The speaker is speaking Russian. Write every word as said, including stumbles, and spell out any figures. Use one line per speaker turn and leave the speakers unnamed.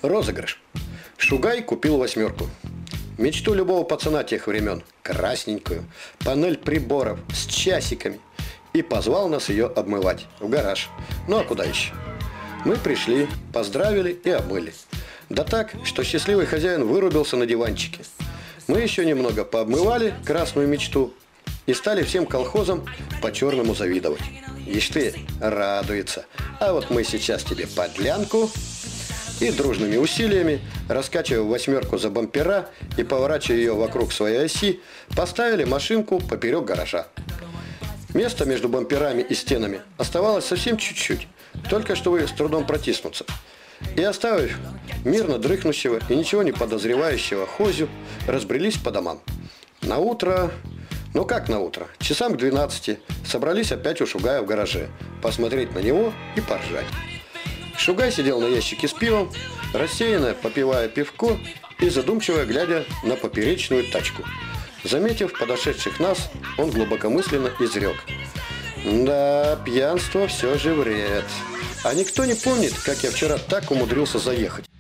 Розыгрыш. Шугай купил восьмерку. Мечту любого пацана тех времен. Красненькую. Панель приборов с часиками. И позвал нас ее обмывать. В гараж. Ну а куда еще? Мы пришли, поздравили и обмыли. Да так, что счастливый хозяин вырубился на диванчике. Мы еще немного пообмывали красную мечту и стали всем колхозам по-черному завидовать. Ишь ты, радуется. А вот мы сейчас тебе подлянку. И дружными усилиями, раскачивая восьмерку за бампера и поворачивая ее вокруг своей оси, поставили машинку поперек гаража. Место между бамперами и стенами оставалось совсем чуть-чуть, только чтобы с трудом протиснуться. И оставив мирно дрыхнущего и ничего не подозревающего Хозю, разбрелись по домам. На утро, ну как на утро, часам к двенадцати собрались опять у Шугая в гараже, посмотреть на него и поржать. Шугай сидел на ящике с пивом, рассеянно попивая пивко и задумчиво глядя на поперечную тачку. Заметив подошедших нас, он глубокомысленно изрек: «Да, пьянство все же вред. А никто не помнит, как я вчера так умудрился заехать».